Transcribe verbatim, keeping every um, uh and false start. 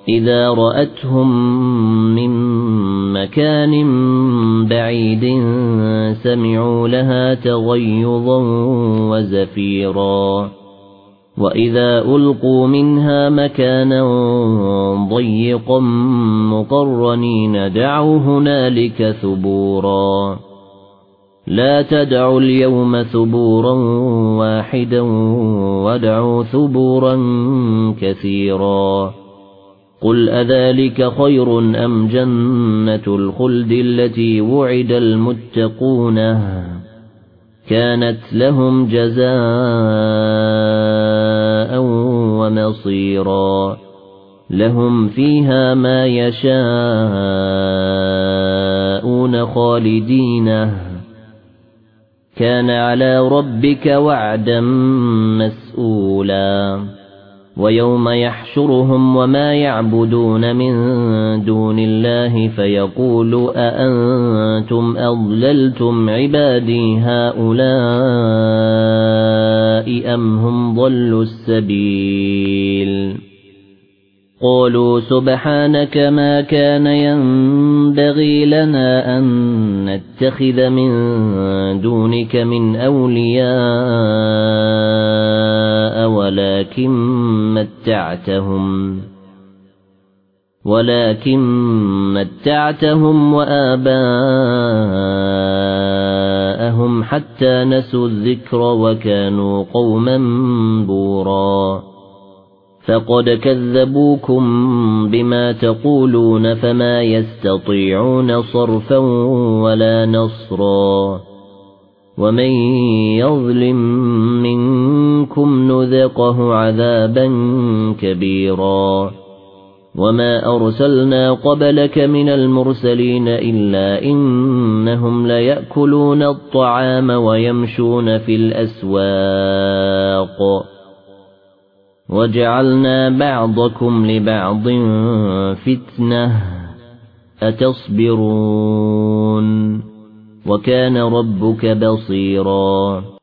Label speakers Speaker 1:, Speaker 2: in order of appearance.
Speaker 1: إذا رأتهم من مكان بعيد سمعوا لها تغيظا وزفيرا وإذا ألقوا منها مكانا ضيقا مقرنين دعوا هنالك ثبورا لا تدعوا اليوم ثبورا واحدا وادعوا ثبورا كثيرا قل أذلك خير أم جنة الخلد التي وعد المتقون كانت لهم جزاء ومصيرا لهم فيها ما يشاءون خالدين كان على ربك وعدا مسئولا ويوم يحشرهم وما يعبدون من دون الله فيقول أأنتم أضللتم عبادي هؤلاء أم هم ضلوا السبيل قالوا سبحانك ما كان ينبغي لنا أن نتخذ من دونك من أولياء ولكن متعتهم ولكن متعتهم وآباءهم حتى نسوا الذكر وكانوا قوما بورا فقد كذبوكم بما تقولون فما يستطيعون صرفا ولا نصرا ومن يظلم منكم نذقه عذابا كبيرا وما أرسلنا قبلك من المرسلين إلا إنهم ليأكلون الطعام ويمشون في الأسواق وجعلنا بعضكم لبعض فتنة أتصبرون وكان ربك بصيرا